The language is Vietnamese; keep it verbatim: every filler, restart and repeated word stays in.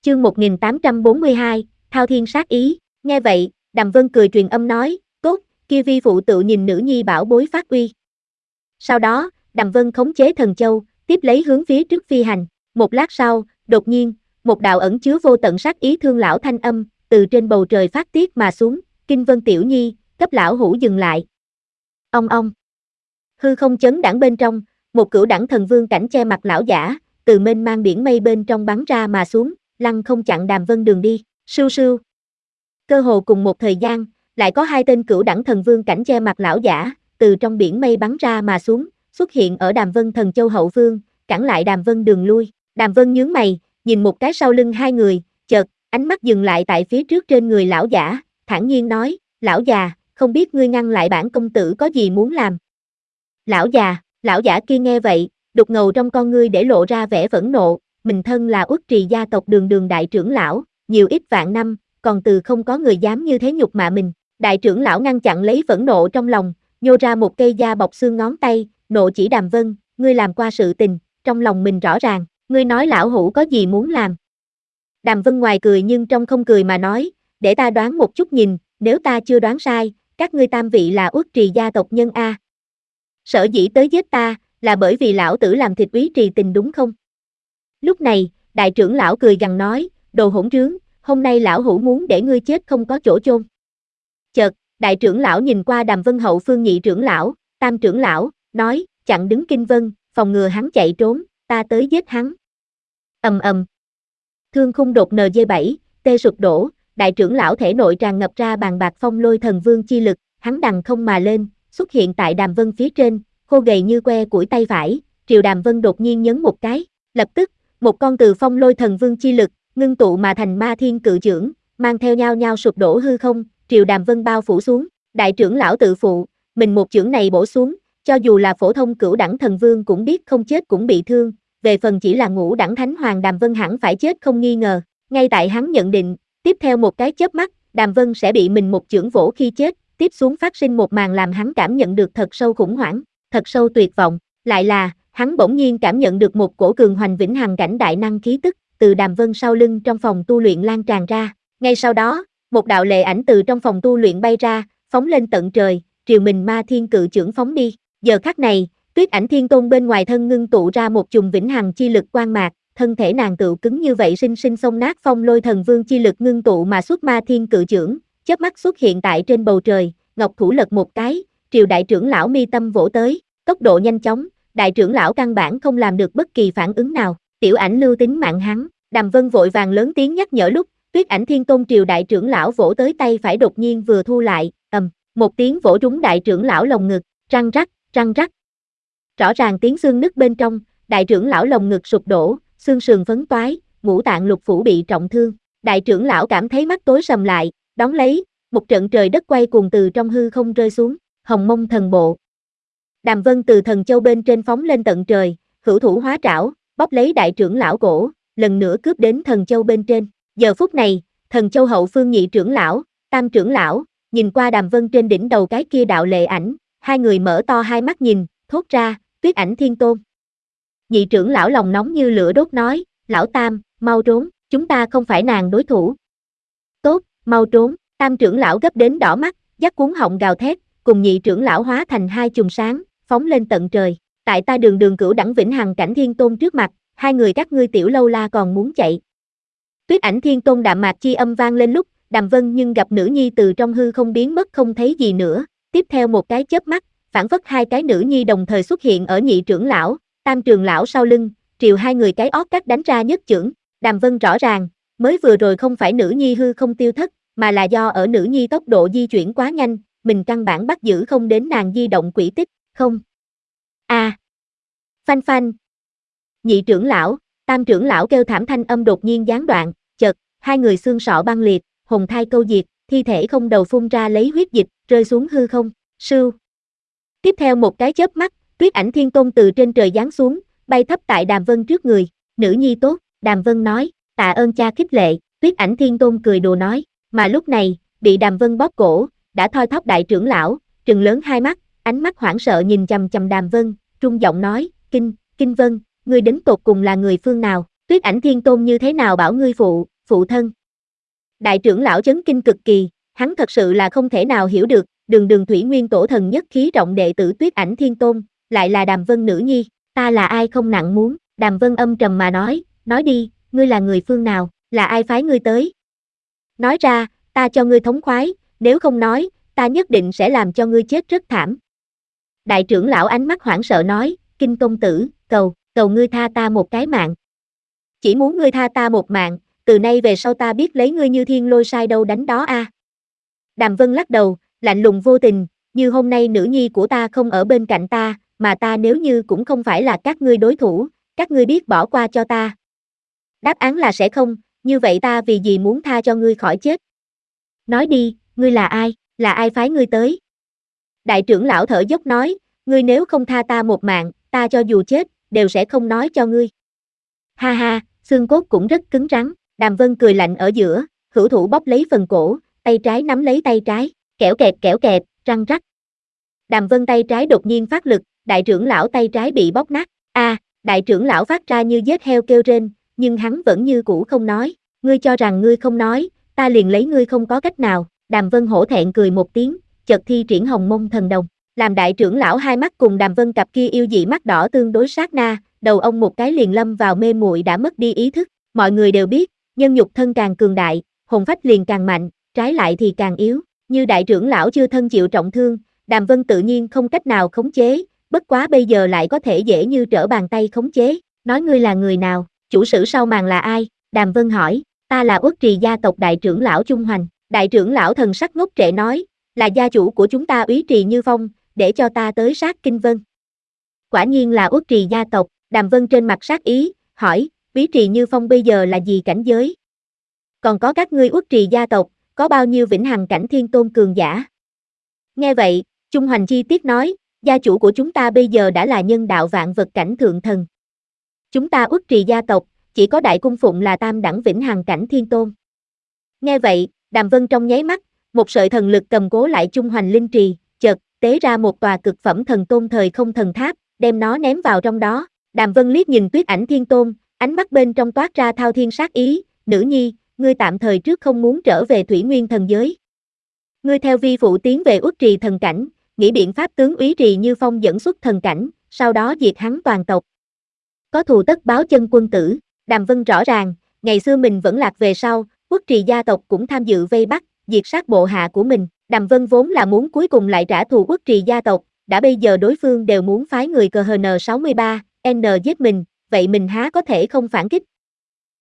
Chương một nghìn tám trăm bốn mươi hai, Thao Thiên sát ý. Nghe vậy, Đàm Vân cười truyền âm nói, tốt, kia vi phụ tự nhìn nữ nhi bảo bối phát uy. Sau đó, Đàm Vân khống chế thần châu, tiếp lấy hướng phía trước phi hành. Một lát sau, đột nhiên, một đạo ẩn chứa vô tận sát ý thương lão thanh âm, từ trên bầu trời phát tiết mà xuống, Kinh Vân tiểu nhi, cấp lão hủ dừng lại. Ong ong. Hư không chấn đãng bên trong, một cửu đẳng thần vương cảnh che mặt lão giả, từ mênh mang biển mây bên trong bắn ra mà xuống, lăng không chặn Đàm Vân đường đi. Sưu sưu. Cơ hồ cùng một thời gian, lại có hai tên cửu đẳng thần vương cảnh che mặt lão giả, từ trong biển mây bắn ra mà xuống, xuất hiện ở Đàm Vân thần châu hậu phương, cản lại Đàm Vân đường lui. Đàm Vân nhướng mày, nhìn một cái sau lưng hai người, chợt, ánh mắt dừng lại tại phía trước trên người lão giả, thản nhiên nói, lão già, không biết ngươi ngăn lại bản công tử có gì muốn làm. Lão già, lão giả kia nghe vậy, đục ngầu trong con ngươi để lộ ra vẻ phẫn nộ, mình thân là Uất Trì gia tộc Đường Đường đại trưởng lão, nhiều ít vạn năm, còn từ không có người dám như thế nhục mạ mình. Đại trưởng lão ngăn chặn lấy phẫn nộ trong lòng, nhô ra một cây da bọc xương ngón tay, nộ chỉ Đàm Vân, ngươi làm qua sự tình, trong lòng mình rõ ràng, ngươi nói lão hủ có gì muốn làm. Đàm Vân ngoài cười nhưng trong không cười mà nói, để ta đoán một chút nhìn, nếu ta chưa đoán sai, các ngươi tam vị là Uất Trì gia tộc nhân a. Sở dĩ tới giết ta, là bởi vì lão tử làm thịt Úy Trì Tình đúng không? Lúc này, đại trưởng lão cười gằn nói, đồ hỗn trướng, hôm nay lão hủ muốn để ngươi chết không có chỗ chôn. Chợt, đại trưởng lão nhìn qua Đàm Vân hậu phương nhị trưởng lão, tam trưởng lão, nói, chặn đứng Kinh Vân, phòng ngừa hắn chạy trốn, ta tới giết hắn. Ầm ầm. Thương khung đột en giê bảy, tê sụp đổ, đại trưởng lão thể nội tràn ngập ra bàn bạc phong lôi thần vương chi lực, hắn đằng không mà lên, xuất hiện tại Đàm Vân phía trên, khô gầy như que củi tay phải, Triều Đàm Vân đột nhiên nhấn một cái, lập tức, một con từ phong lôi thần vương chi lực, ngưng tụ mà thành ma thiên cự chưởng, mang theo nhau nhau sụp đổ hư không, Triều Đàm Vân bao phủ xuống, đại trưởng lão tự phụ, mình một chưởng này bổ xuống, cho dù là phổ thông cửu đẳng thần vương cũng biết không chết cũng bị thương, về phần chỉ là ngũ đẳng thánh hoàng Đàm Vân hẳn phải chết không nghi ngờ, ngay tại hắn nhận định, tiếp theo một cái chớp mắt, Đàm Vân sẽ bị mình một chưởng vỗ khi chết, tiếp xuống phát sinh một màn làm hắn cảm nhận được thật sâu khủng hoảng, thật sâu tuyệt vọng, lại là, hắn bỗng nhiên cảm nhận được một cổ cường hoành vĩnh hằng cảnh đại năng khí tức, từ Đàm Vân sau lưng trong phòng tu luyện lan tràn ra, ngay sau đó, một đạo lệ ảnh từ trong phòng tu luyện bay ra, phóng lên tận trời, triều mình ma thiên cự chưởng phóng đi, giờ khắc này, Tuyết Ảnh Thiên Tôn bên ngoài thân ngưng tụ ra một chùm vĩnh hằng chi lực quang mạc, thân thể nàng tựu cứng như vậy sinh sinh xông nát phong lôi thần vương chi lực ngưng tụ mà xuất ma thiên cự chưởng, chớp mắt xuất hiện tại trên bầu trời, ngọc thủ lật một cái, triều đại trưởng lão mi tâm vỗ tới, tốc độ nhanh chóng, đại trưởng lão căn bản không làm được bất kỳ phản ứng nào, tiểu ảnh lưu tính mạng hắn, Đàm Vân vội vàng lớn tiếng nhắc nhở lúc, Tuyết Ảnh Thiên Tôn triều đại trưởng lão vỗ tới tay phải đột nhiên vừa thu lại, ầm, một tiếng vỗ trúng đại trưởng lão lồng ngực, răng rắc, răng rắc. Rõ ràng tiếng xương nứt bên trong, đại trưởng lão lồng ngực sụp đổ, xương sườn phấn toái, ngũ tạng lục phủ bị trọng thương, đại trưởng lão cảm thấy mắt tối sầm lại, đón lấy, một trận trời đất quay cuồng từ trong hư không rơi xuống, Hồng Mông thần bộ. Đàm Vân từ thần châu bên trên phóng lên tận trời, hữu thủ hóa trảo, bóp lấy đại trưởng lão cổ, lần nữa cướp đến thần châu bên trên. Giờ phút này, thần châu hậu phương nhị trưởng lão, tam trưởng lão, nhìn qua Đàm Vân trên đỉnh đầu cái kia đạo lệ ảnh, hai người mở to hai mắt nhìn, thốt ra, Tuyết Ảnh Thiên Tôn. Nhị trưởng lão lòng nóng như lửa đốt nói, lão tam, mau trốn, chúng ta không phải nàng đối thủ. Tốt, mau trốn, tam trưởng lão gấp đến đỏ mắt, dắt cuống họng gào thét, cùng nhị trưởng lão hóa thành hai chùm sáng, phóng lên tận trời, tại ta đường đường cửu đẳng vĩnh hằng cảnh thiên tôn trước mặt, hai người các ngươi tiểu lâu la còn muốn chạy. Tuyết Ảnh Thiên Tôn đạm mạc chi âm vang lên lúc, Đàm Vân nhưng gặp nữ nhi từ trong hư không biến mất không thấy gì nữa, tiếp theo một cái chớp mắt, phản phất hai cái nữ nhi đồng thời xuất hiện ở nhị trưởng lão, tam trưởng lão sau lưng, triều hai người cái ót cắt đánh ra nhất chưởng, Đàm Vân rõ ràng, mới vừa rồi không phải nữ nhi hư không tiêu thất, mà là do ở nữ nhi tốc độ di chuyển quá nhanh, mình căn bản bắt giữ không đến nàng di động quỹ tích, không. A. À. Phanh phanh. Nhị trưởng lão, tam trưởng lão kêu thảm thanh âm đột nhiên gián đoạn, chợt, hai người xương sọ băng liệt, hồn thai câu diệt, thi thể không đầu phun ra lấy huyết dịch, rơi xuống hư không, sưu. Tiếp theo một cái chớp mắt, Tuyết Ảnh Thiên Tôn từ trên trời giáng xuống, bay thấp tại Đàm Vân trước người, nữ nhi tốt, Đàm Vân nói, tạ ơn cha khích lệ, Tuyết Ảnh Thiên Tôn cười đùa nói, mà lúc này, bị Đàm Vân bóp cổ, đã thoi thóp đại trưởng lão, trừng lớn hai mắt, ánh mắt hoảng sợ nhìn chằm chằm Đàm Vân, trung giọng nói, Kinh, Kinh Vân, ngươi đến tột cùng là người phương nào, Tuyết Ảnh Thiên Tôn như thế nào bảo ngươi phụ, phụ thân. Đại trưởng lão chấn kinh cực kỳ, hắn thật sự là không thể nào hiểu được, đường đường thủy nguyên tổ thần nhất khí trọng đệ tử Tuyết Ảnh Thiên Tôn, lại là Đàm Vân nữ nhi, ta là ai không nặng muốn, Đàm Vân âm trầm mà nói, nói đi, ngươi là người phương nào, là ai phái ngươi tới? Nói ra, ta cho ngươi thống khoái, nếu không nói, ta nhất định sẽ làm cho ngươi chết rất thảm. Đại trưởng lão ánh mắt hoảng sợ nói, Kinh công tử, cầu, cầu ngươi tha ta một cái mạng. Chỉ muốn ngươi tha ta một mạng, từ nay về sau ta biết lấy ngươi như thiên lôi sai đâu đánh đó a. À. Đàm Vân lắc đầu, lạnh lùng vô tình, như hôm nay nữ nhi của ta không ở bên cạnh ta, mà ta nếu như cũng không phải là các ngươi đối thủ, các ngươi biết bỏ qua cho ta. Đáp án là sẽ không, như vậy ta vì gì muốn tha cho ngươi khỏi chết? Nói đi, ngươi là ai, là ai phái ngươi tới? Đại trưởng lão thở dốc nói, ngươi nếu không tha ta một mạng, ta cho dù chết, đều sẽ không nói cho ngươi. Ha ha, xương cốt cũng rất cứng rắn, Đàm Vân cười lạnh ở giữa, hữu thủ bóp lấy phần cổ, tay trái nắm lấy tay trái, kẽo kẹt kẽo kẹt, răng rắc. Đàm Vân tay trái đột nhiên phát lực, đại trưởng lão tay trái bị bóp nát, a, à, đại trưởng lão phát ra như giết heo kêu rên, nhưng hắn vẫn như cũ không nói, ngươi cho rằng ngươi không nói, ta liền lấy ngươi không có cách nào, Đàm Vân hổ thẹn cười một tiếng, chợt thi triển Hồng Mông Thần Đồng, làm đại trưởng lão hai mắt cùng Đàm Vân cặp kia yêu dị mắt đỏ tương đối sát na, đầu ông một cái liền lâm vào mê muội đã mất đi ý thức, mọi người đều biết, nhân nhục thân càng cường đại, hồn phách liền càng mạnh, trái lại thì càng yếu, như đại trưởng lão chưa thân chịu trọng thương, Đàm Vân tự nhiên không cách nào khống chế, bất quá bây giờ lại có thể dễ như trở bàn tay khống chế, nói ngươi là người nào, chủ sử sau màn là ai, Đàm Vân hỏi, ta là Uất Trì gia tộc đại trưởng lão Trung Hoành, đại trưởng lão thần sắc ngốc trệ nói, là gia chủ của chúng ta Úy Trì Như Phong, để cho ta tới sát Kinh Vân. Quả nhiên là Uất Trì gia tộc, Đàm Vân trên mặt sát ý, hỏi, Úy Trì Như Phong bây giờ là gì cảnh giới? Còn có các ngươi Uất Trì gia tộc, có bao nhiêu vĩnh hằng cảnh thiên tôn cường giả? Nghe vậy, Trung Hoành chi tiết nói, gia chủ của chúng ta bây giờ đã là nhân đạo vạn vật cảnh thượng thần. Chúng ta Uất Trì gia tộc, chỉ có đại cung phụng là tam đẳng vĩnh hằng cảnh thiên tôn. Nghe vậy, Đàm Vân trong nháy mắt, một sợi thần lực cầm cố lại Trung Hoành linh trì, chợt tế ra một tòa cực phẩm thần tôn thời không thần tháp, đem nó ném vào trong đó. Đàm Vân liếc nhìn Tuyết Ảnh Thiên Tôn, ánh mắt bên trong toát ra thao thiên sát ý, nữ nhi, ngươi tạm thời trước không muốn trở về Thủy Nguyên thần giới. Ngươi theo vi phụ tiến về Uất Trì thần cảnh, nghĩ biện pháp tướng Úy Trì Như Phong dẫn xuất thần cảnh, sau đó diệt hắn toàn tộc. Có thù tất báo chân quân tử, Đàm Vân rõ ràng, ngày xưa mình vẫn lạc về sau, Uất Trì gia tộc cũng tham dự vây bắt, diệt sát bộ hạ của mình. Đàm Vân vốn là muốn cuối cùng lại trả thù Uất Trì gia tộc, đã bây giờ đối phương đều muốn phái người cờ hờ en sáu mươi ba, N giết mình, vậy mình há có thể không phản kích,